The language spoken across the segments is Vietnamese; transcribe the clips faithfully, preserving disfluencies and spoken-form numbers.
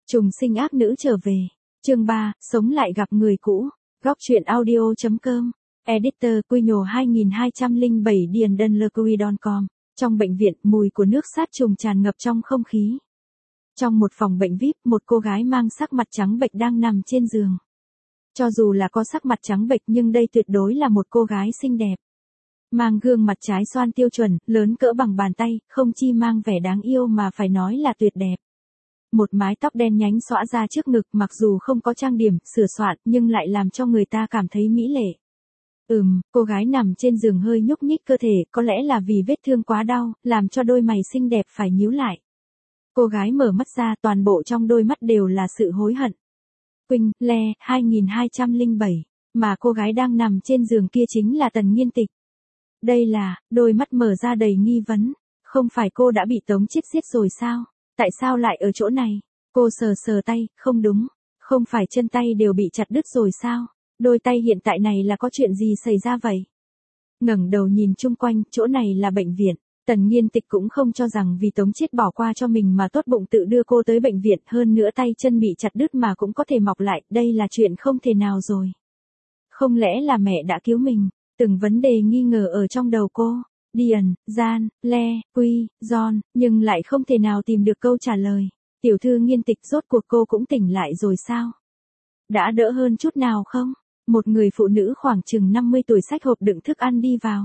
Trùng sinh ác nữ trở về. Chương ba, sống lại gặp người cũ. Góc truyện audio.com. Editor Quy nhổ hai hai không bảy Điền Đơn Mercury chấm com. Trong bệnh viện, mùi của nước sát trùng tràn ngập trong không khí. Trong một phòng bệnh vi ai pi, một cô gái mang sắc mặt trắng bệch đang nằm trên giường. Cho dù là có sắc mặt trắng bệch nhưng đây tuyệt đối là một cô gái xinh đẹp. Mang gương mặt trái xoan tiêu chuẩn, lớn cỡ bằng bàn tay, không chi mang vẻ đáng yêu mà phải nói là tuyệt đẹp. Một mái tóc đen nhánh xõa ra trước ngực, mặc dù không có trang điểm, sửa soạn, nhưng lại làm cho người ta cảm thấy mỹ lệ. Ừm, cô gái nằm trên giường hơi nhúc nhích cơ thể, có lẽ là vì vết thương quá đau, làm cho đôi mày xinh đẹp phải nhíu lại. Cô gái mở mắt ra, toàn bộ trong đôi mắt đều là sự hối hận. Quỳnh, Le, hai hai không bảy, mà cô gái đang nằm trên giường kia chính là Tần Nghiên Tịch. Đây là, đôi mắt mở ra đầy nghi vấn, không phải cô đã bị Tống Chiết giết rồi sao? Tại sao lại ở chỗ này? Cô sờ sờ tay, không đúng, không phải chân tay đều bị chặt đứt rồi sao? Đôi tay hiện tại này là có chuyện gì xảy ra vậy? Ngẩng đầu nhìn chung quanh, chỗ này là bệnh viện. Tần Nghiên Tịch cũng không cho rằng vì Tống Chiết bỏ qua cho mình mà tốt bụng tự đưa cô tới bệnh viện, hơn nữa tay chân bị chặt đứt mà cũng có thể mọc lại, đây là chuyện không thể nào rồi. Không lẽ là mẹ đã cứu mình? Từng vấn đề nghi ngờ ở trong đầu cô. Điền, Gian, Le, Quy, John, nhưng lại không thể nào tìm được câu trả lời. Tiểu thư Nghiên Tịch, rốt cuộc cô cũng tỉnh lại rồi sao? Đã đỡ hơn chút nào không? Một người phụ nữ khoảng chừng năm mươi tuổi xách hộp đựng thức ăn đi vào.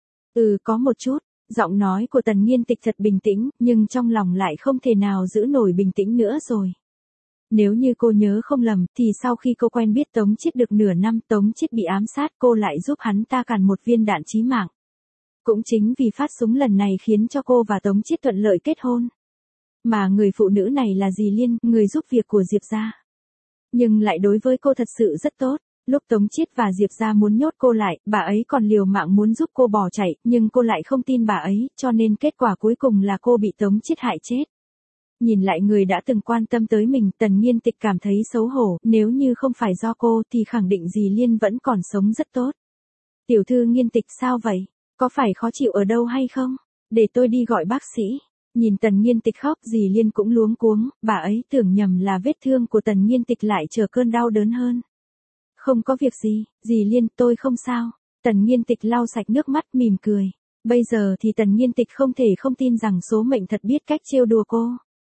Ừ, có một chút. Giọng nói của Tần Nghiên Tịch thật bình tĩnh, nhưng trong lòng lại không thể nào giữ nổi bình tĩnh nữa rồi. Nếu như cô nhớ không lầm, thì sau khi cô quen biết Tống Chiết được nửa năm, Tống Chiết bị ám sát, cô lại giúp hắn ta cản một viên đạn chí mạng. Cũng chính vì phát súng lần này khiến cho cô và Tống Chiết thuận lợi kết hôn. Mà người phụ nữ này là dì Liên, người giúp việc của Diệp gia. Nhưng lại đối với cô thật sự rất tốt. Lúc Tống Chiết và Diệp gia muốn nhốt cô lại, bà ấy còn liều mạng muốn giúp cô bỏ chạy, nhưng cô lại không tin bà ấy, cho nên kết quả cuối cùng là cô bị Tống Chiết hại chết. Nhìn lại người đã từng quan tâm tới mình, Tần Nghiên Tịch cảm thấy xấu hổ, nếu như không phải do cô thì khẳng định dì Liên vẫn còn sống rất tốt. Tiểu thư Nghiên Tịch, sao vậy? Có phải khó chịu ở đâu hay không? Để tôi đi gọi bác sĩ. Nhìn Tần Nghiên Tịch khóc, dì Liên cũng luống cuống, bà ấy tưởng nhầm là vết thương của Tần Nghiên Tịch lại trở cơn đau đớn hơn. Không có việc gì, dì Liên, tôi không sao. Tần Nghiên Tịch lau sạch nước mắt mỉm cười. Bây giờ thì Tần Nghiên Tịch không thể không tin rằng số mệnh thật biết cách trêu đùa cô.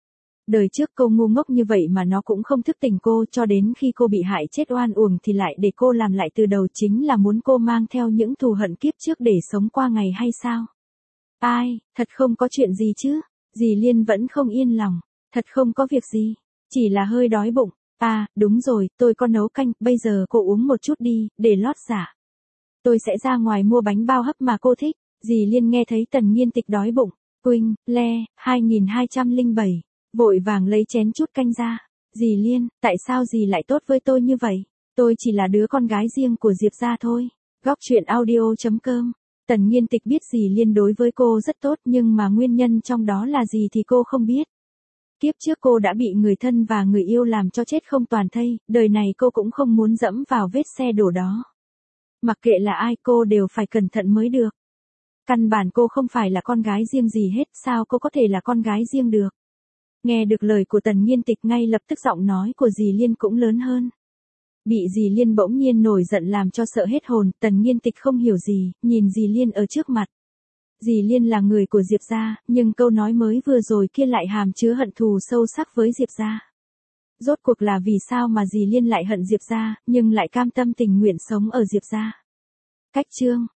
Đời trước cô ngu ngốc như vậy mà nó cũng không thức tỉnh cô, cho đến khi cô bị hại chết oan uổng thì lại để cô làm lại từ đầu, chính là muốn cô mang theo những thù hận kiếp trước để sống qua ngày hay sao? Ai, thật không có chuyện gì chứ? Dì Liên vẫn không yên lòng. Thật không có việc gì, chỉ là hơi đói bụng. À, đúng rồi, tôi có nấu canh, bây giờ cô uống một chút đi, để lót dạ. Tôi sẽ ra ngoài mua bánh bao hấp mà cô thích. Dì Liên nghe thấy Tần Nghiên Tịch đói bụng. Quỳnh, Le, hai hai không bảy, vội vàng lấy chén chút canh ra. Dì Liên, tại sao dì lại tốt với tôi như vậy? Tôi chỉ là đứa con gái riêng của Diệp gia thôi. Góc truyện audio.com. Tần Nghiên Tịch biết dì Liên đối với cô rất tốt, nhưng mà nguyên nhân trong đó là gì thì cô không biết. Kiếp trước cô đã bị người thân và người yêu làm cho chết không toàn thây, đời này cô cũng không muốn dẫm vào vết xe đổ đó. Mặc kệ là ai, cô đều phải cẩn thận mới được. Căn bản cô không phải là con gái riêng gì hết, sao cô có thể là con gái riêng được? Nghe được lời của Tần Nghiên Tịch, ngay lập tức giọng nói của dì Liên cũng lớn hơn. Bị dì Liên bỗng nhiên nổi giận làm cho sợ hết hồn, Tần Nghiên Tịch không hiểu gì, nhìn dì Liên ở trước mặt. Dì Liên là người của Diệp gia, nhưng câu nói mới vừa rồi kia lại hàm chứa hận thù sâu sắc với Diệp gia. Rốt cuộc là vì sao mà dì Liên lại hận Diệp gia, nhưng lại cam tâm tình nguyện sống ở Diệp gia? Cách chương,